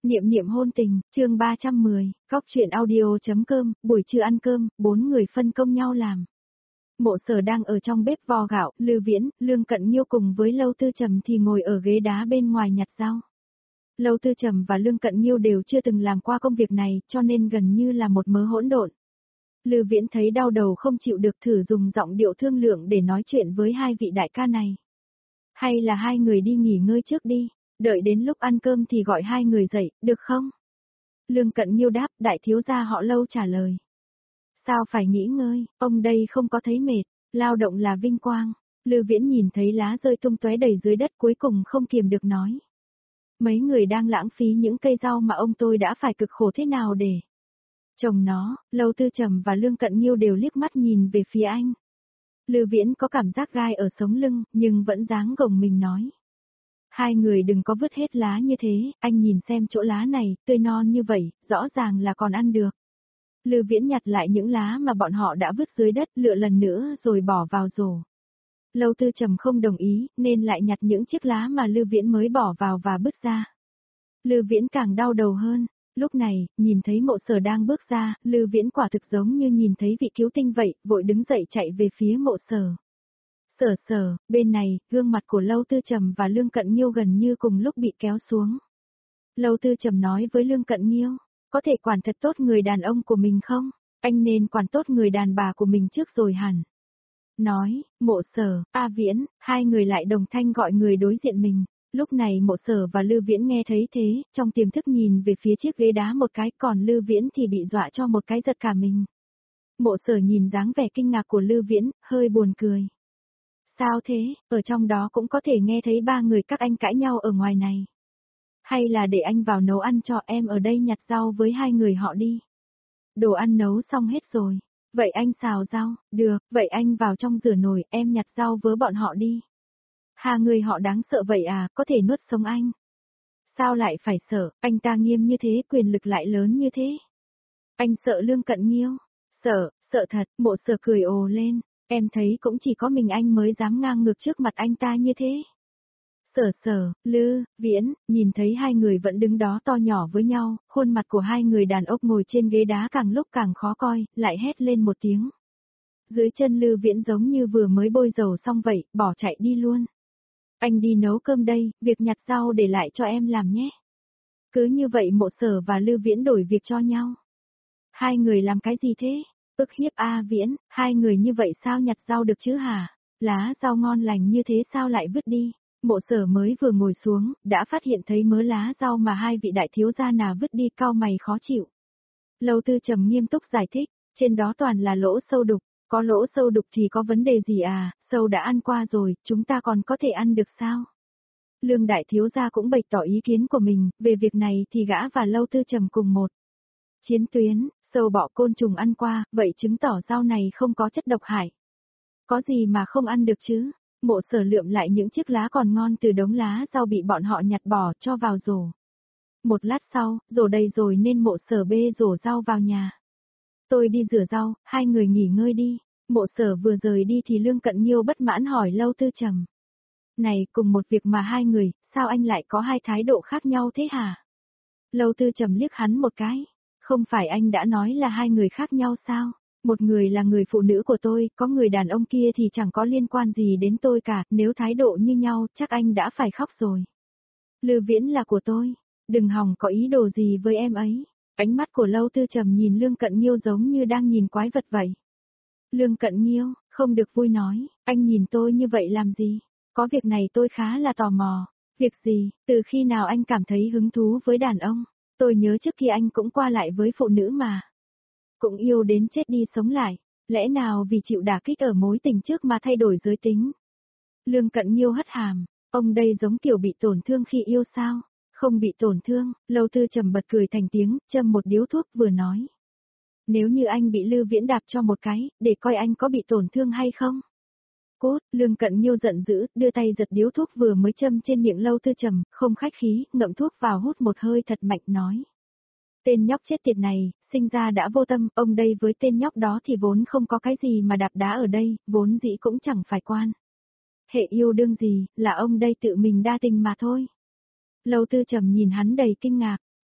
Niệm niệm hôn tình, chương 310, góc truyện audio.com, buổi trưa ăn cơm, 4 người phân công nhau làm. Mộ Sở đang ở trong bếp vo gạo, Lư Viễn, Lương Cận Nhiêu cùng với Lâu Tư Trầm thì ngồi ở ghế đá bên ngoài nhặt rau. Lâu Tư Trầm và Lương Cận Nhiêu đều chưa từng làm qua công việc này, cho nên gần như là một mớ hỗn độn. Lư Viễn thấy đau đầu không chịu được, thử dùng giọng điệu thương lượng để nói chuyện với hai vị đại ca này. Hay là hai người đi nghỉ ngơi trước đi, đợi đến lúc ăn cơm thì gọi hai người dậy, được không? Lương Cận Nhiêu đáp, đại thiếu gia họ Lâu trả lời. Sao phải nghỉ ngơi, ông đây không có thấy mệt, lao động là vinh quang. Lư Viễn nhìn thấy lá rơi tung tóe đầy dưới đất, cuối cùng không kiềm được nói. Mấy người đang lãng phí những cây rau mà ông tôi đã phải cực khổ thế nào để trồng nó. Lâu Tư Trầm và Lương Cận Nhiêu đều liếc mắt nhìn về phía anh. Lư Viễn có cảm giác gai ở sống lưng, nhưng vẫn dáng gồng mình nói. Hai người đừng có vứt hết lá như thế, anh nhìn xem chỗ lá này, tươi non như vậy, rõ ràng là còn ăn được. Lư Viễn nhặt lại những lá mà bọn họ đã vứt dưới đất, lựa lần nữa rồi bỏ vào rổ. Lâu Tư Trầm không đồng ý, nên lại nhặt những chiếc lá mà Lư Viễn mới bỏ vào và vứt ra. Lư Viễn càng đau đầu hơn. Lúc này, nhìn thấy Mộ Sở đang bước ra, Lư Viễn quả thực giống như nhìn thấy vị cứu tinh vậy, vội đứng dậy chạy về phía Mộ Sở. Sở, bên này, gương mặt của Lâu Tư Trầm và Lương Cận Nhiêu gần như cùng lúc bị kéo xuống. Lâu Tư Trầm nói với Lương Cận Nhiêu, có thể quản thật tốt người đàn ông của mình không? Anh nên quản tốt người đàn bà của mình trước rồi hẳn. Nói, Mộ Sở, A Viễn, hai người lại đồng thanh gọi người đối diện mình. Lúc này Mộ Sở và Lư Viễn nghe thấy thế, trong tiềm thức nhìn về phía chiếc ghế đá một cái, còn Lư Viễn thì bị dọa cho một cái giật cả mình. Mộ Sở nhìn dáng vẻ kinh ngạc của Lư Viễn, hơi buồn cười. Sao thế, ở trong đó cũng có thể nghe thấy ba người các anh cãi nhau ở ngoài này. Hay là để anh vào nấu ăn cho, em ở đây nhặt rau với hai người họ đi. Đồ ăn nấu xong hết rồi. Vậy anh xào rau, được, vậy anh vào trong rửa nồi, em nhặt rau với bọn họ đi. Hai người họ đáng sợ vậy à, có thể nuốt sống anh. Sao lại phải sợ, anh ta nghiêm như thế, quyền lực lại lớn như thế. Anh sợ Lương Cận Nhiêu. Sợ thật, Mộ Sở cười ồ lên. Em thấy cũng chỉ có mình anh mới dám ngang ngược trước mặt anh ta như thế. Sở, Lư, Viễn, nhìn thấy hai người vẫn đứng đó to nhỏ với nhau, khuôn mặt của hai người đàn ông ngồi trên ghế đá càng lúc càng khó coi, lại hét lên một tiếng. Dưới chân Lư Viễn giống như vừa mới bôi dầu xong vậy, bỏ chạy đi luôn. Anh đi nấu cơm đây, việc nhặt rau để lại cho em làm nhé. Cứ như vậy Mộ Sở và Lư Viễn đổi việc cho nhau. Hai người làm cái gì thế? Ức hiếp A Viễn, hai người như vậy sao nhặt rau được chứ hả? Lá rau ngon lành như thế sao lại vứt đi? Mộ Sở mới vừa ngồi xuống, đã phát hiện thấy mớ lá rau mà hai vị đại thiếu gia nà vứt đi, cau mày khó chịu. Lâu Tư Trầm nghiêm túc giải thích, trên đó toàn là lỗ sâu đục, có lỗ sâu đục thì có vấn đề gì à, sâu đã ăn qua rồi, chúng ta còn có thể ăn được sao? Lương đại thiếu gia cũng bày tỏ ý kiến của mình, về việc này thì gã và Lâu Tư Trầm cùng một chiến tuyến. Sâu bọ côn trùng ăn qua, vậy chứng tỏ rau này không có chất độc hại. Có gì mà không ăn được chứ? Mộ Sở lượm lại những chiếc lá còn ngon từ đống lá rau bị bọn họ nhặt bỏ, cho vào rổ. Một lát sau, rổ đầy rồi nên Mộ Sở bê rổ rau vào nhà. Tôi đi rửa rau, hai người nghỉ ngơi đi. Mộ Sở vừa rời đi thì Lương Cận Nhiêu bất mãn hỏi Lâu Tư Trầm. Này, cùng một việc mà hai người, sao anh lại có hai thái độ khác nhau thế hả? Lâu Tư Trầm liếc hắn một cái. Không phải anh đã nói là hai người khác nhau sao? Một người là người phụ nữ của tôi, có người đàn ông kia thì chẳng có liên quan gì đến tôi cả, nếu thái độ như nhau chắc anh đã phải khóc rồi. Lư Viễn là của tôi, đừng hòng có ý đồ gì với em ấy. Ánh mắt của Lâu Tư Trầm nhìn Lương Cận Nhiêu giống như đang nhìn quái vật vậy. Lương Cận Nhiêu, không được vui nói, anh nhìn tôi như vậy làm gì? Có việc này tôi khá là tò mò. Việc gì, từ khi nào anh cảm thấy hứng thú với đàn ông? Tôi nhớ trước kia anh cũng qua lại với phụ nữ mà. Cũng yêu đến chết đi sống lại. Lẽ nào vì chịu đả kích ở mối tình trước mà thay đổi giới tính? Lương Cận Nhiêu hất hàm. Ông đây giống kiểu bị tổn thương khi yêu sao? Không bị tổn thương. Lâu Tư Trầm bật cười thành tiếng, châm một điếu thuốc vừa nói. Nếu như anh bị Lư Viễn đạp cho một cái, để coi anh có bị tổn thương hay không? Cốt, Lương Cận Nhiêu giận dữ, đưa tay giật điếu thuốc vừa mới châm trên miệng Lâu Tư Trầm, không khách khí, ngậm thuốc vào hút một hơi thật mạnh nói. Tên nhóc chết tiệt này, sinh ra đã vô tâm, ông đây với tên nhóc đó thì vốn không có cái gì mà đạp đá ở đây, vốn dĩ cũng chẳng phải quan. Hệ yêu đương gì, là ông đây tự mình đa tình mà thôi. Lâu Tư Trầm nhìn hắn đầy kinh ngạc,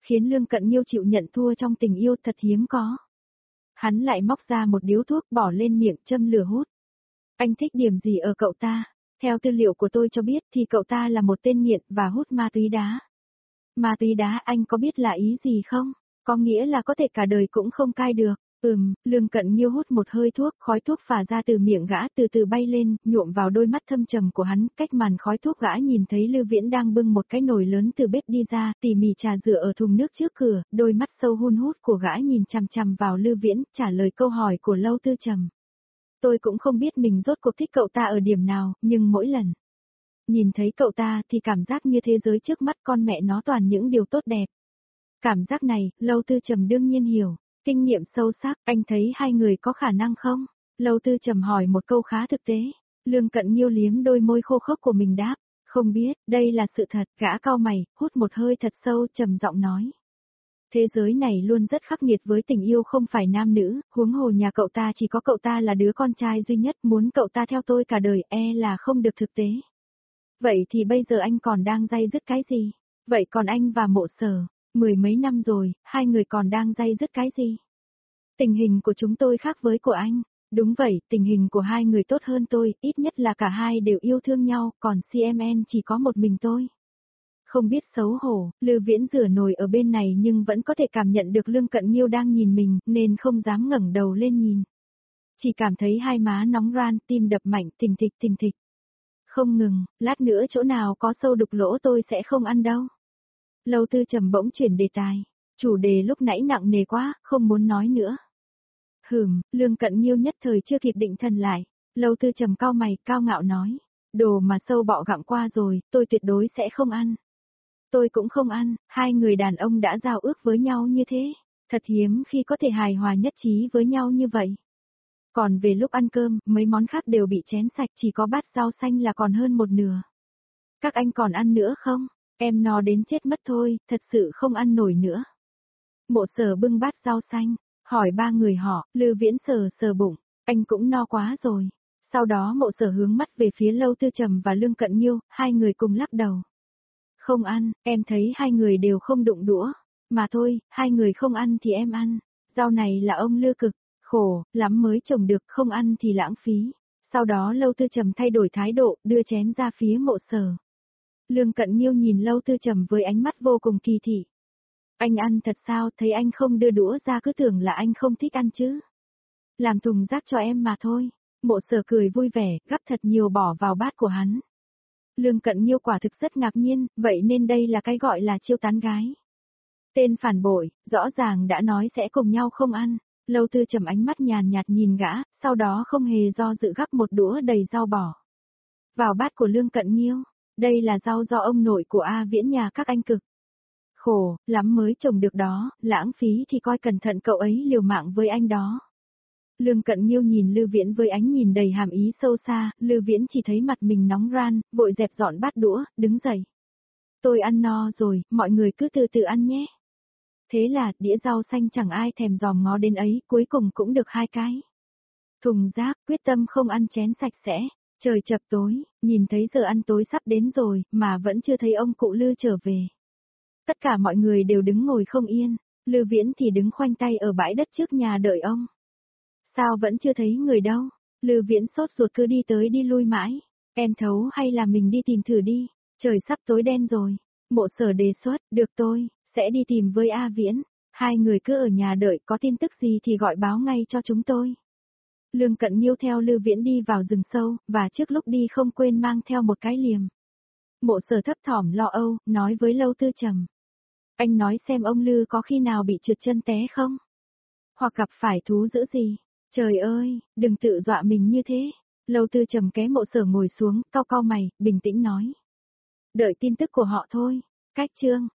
khiến Lương Cận Nhiêu chịu nhận thua trong tình yêu thật hiếm có. Hắn lại móc ra một điếu thuốc bỏ lên miệng châm lửa hút. Anh thích điểm gì ở cậu ta? Theo tư liệu của tôi cho biết thì cậu ta là một tên nghiện và hút ma túy đá. Ma túy đá anh có biết là ý gì không? Có nghĩa là có thể cả đời cũng không cai được. Lương Cận Nhiêu hút một hơi thuốc, khói thuốc phả ra từ miệng gã từ từ bay lên, nhuộm vào đôi mắt thâm trầm của hắn, cách màn khói thuốc gã nhìn thấy Lưu Viễn đang bưng một cái nồi lớn từ bếp đi ra, tỉ mỉ trà rửa ở thùng nước trước cửa, đôi mắt sâu hun hút của gã nhìn chằm chằm vào Lưu Viễn, trả lời câu hỏi của Lâu Tư Trầm. Tôi cũng không biết mình rốt cuộc thích cậu ta ở điểm nào, nhưng mỗi lần nhìn thấy cậu ta thì cảm giác như thế giới trước mắt con mẹ nó toàn những điều tốt đẹp. Cảm giác này, Lâu Tư Trầm đương nhiên hiểu. Kinh nghiệm sâu sắc, anh thấy hai người có khả năng không? Lâu Tư Trầm hỏi một câu khá thực tế. Lương Cận Nhiêu liếm đôi môi khô khốc của mình đáp. Không biết, đây là sự thật. Gã cau mày, hút một hơi thật sâu, trầm giọng nói. Thế giới này luôn rất khắc nghiệt với tình yêu không phải nam nữ, huống hồ nhà cậu ta chỉ có cậu ta là đứa con trai duy nhất, muốn cậu ta theo tôi cả đời là không được thực tế. Vậy thì bây giờ anh còn đang day dứt cái gì? Vậy còn anh và Mộ Sở, 10 mấy năm rồi, hai người còn đang day dứt cái gì? Tình hình của chúng tôi khác với của anh. Đúng vậy, tình hình của hai người tốt hơn tôi, ít nhất là cả hai đều yêu thương nhau, còn CMN chỉ có một mình tôi. Không biết xấu hổ, Lư Viễn rửa nồi ở bên này nhưng vẫn có thể cảm nhận được Lương Cận Nhiêu đang nhìn mình, nên không dám ngẩng đầu lên nhìn. Chỉ cảm thấy hai má nóng ran, tim đập mạnh, thình thịch. Không ngừng, lát nữa chỗ nào có sâu đục lỗ tôi sẽ không ăn đâu. Lâu Tư Trầm bỗng chuyển đề tài. Chủ đề lúc nãy nặng nề quá, không muốn nói nữa. Lương Cận Nhiêu nhất thời chưa kịp định thần lại. Lâu Tư Trầm cau mày, cao ngạo nói. Đồ mà sâu bọ gặm qua rồi, tôi tuyệt đối sẽ không ăn. Tôi cũng không ăn, hai người đàn ông đã giao ước với nhau như thế. Thật hiếm khi có thể hài hòa nhất trí với nhau như vậy. Còn về lúc ăn cơm, mấy món khác đều bị chén sạch, chỉ có bát rau xanh là còn hơn một nửa. Các anh còn ăn nữa không? Em no đến chết mất thôi, thật sự không ăn nổi nữa. Mộ Sở bưng bát rau xanh, hỏi ba người họ, Lư Viễn sờ bụng, anh cũng no quá rồi. Sau đó Mộ Sở hướng mắt về phía Lâu Tư Trầm và Lương Cận Nhiêu, hai người cùng lắc đầu. Không ăn, em thấy hai người đều không đụng đũa. Mà thôi, hai người không ăn thì em ăn. Rau này là ông Lư cực, khổ, lắm mới trồng được, không ăn thì lãng phí. Sau đó Lâu Tư Trầm thay đổi thái độ, đưa chén ra phía Mộ Sở. Lương Cận Nhiêu nhìn Lâu Tư Trầm với ánh mắt vô cùng kỳ thị. Anh ăn thật sao, thấy anh không đưa đũa ra cứ tưởng là anh không thích ăn chứ. Làm thùng rác cho em mà thôi. Mộ Sở cười vui vẻ, gắp thật nhiều bỏ vào bát của hắn. Lương Cận Nhiêu quả thực rất ngạc nhiên, vậy nên đây là cái gọi là chiêu tán gái. Tên phản bội, rõ ràng đã nói sẽ cùng nhau không ăn. Lâu Tư Trầm ánh mắt nhàn nhạt nhìn gã, sau đó không hề do dự gắp một đũa đầy rau bò vào bát của Lương Cận Nhiêu. Đây là rau do ông nội của A Viễn nhà các anh cực khổ, lắm mới trồng được đó, lãng phí thì coi cẩn thận cậu ấy liều mạng với anh đó. Lương Cận Nhiêu nhìn Lư Viễn với ánh nhìn đầy hàm ý sâu xa, Lư Viễn chỉ thấy mặt mình nóng ran, vội dẹp dọn bát đũa, đứng dậy. Tôi ăn no rồi, mọi người cứ từ từ ăn nhé. Thế là, đĩa rau xanh chẳng ai thèm dòm ngó đến ấy, cuối cùng cũng được hai cái. Thùng rác, quyết tâm không ăn chén sạch sẽ. Trời chập tối, nhìn thấy giờ ăn tối sắp đến rồi, mà vẫn chưa thấy ông cụ Lư trở về. Tất cả mọi người đều đứng ngồi không yên, Lư Viễn thì đứng khoanh tay ở bãi đất trước nhà đợi ông. Sao vẫn chưa thấy người đâu? Lư Viễn sốt ruột cứ đi tới đi lui mãi. Em thấu hay là mình đi tìm thử đi, trời sắp tối đen rồi. Mộ Sở đề xuất, được tôi, sẽ đi tìm với A Viễn. Hai người cứ ở nhà đợi, có tin tức gì thì gọi báo ngay cho chúng tôi. Lương Cận Nhiêu theo Lư Viễn đi vào rừng sâu, và trước lúc đi không quên mang theo một cái liềm. Mộ Sở thấp thỏm lo âu, nói với Lâu Tư Trầm. Anh nói xem ông Lư có khi nào bị trượt chân té không? Hoặc gặp phải thú dữ gì? Trời ơi, đừng tự dọa mình như thế. Lâu Tư Trầm kéo Mộ Sở ngồi xuống, cau cau mày, bình tĩnh nói. Đợi tin tức của họ thôi. Cách chương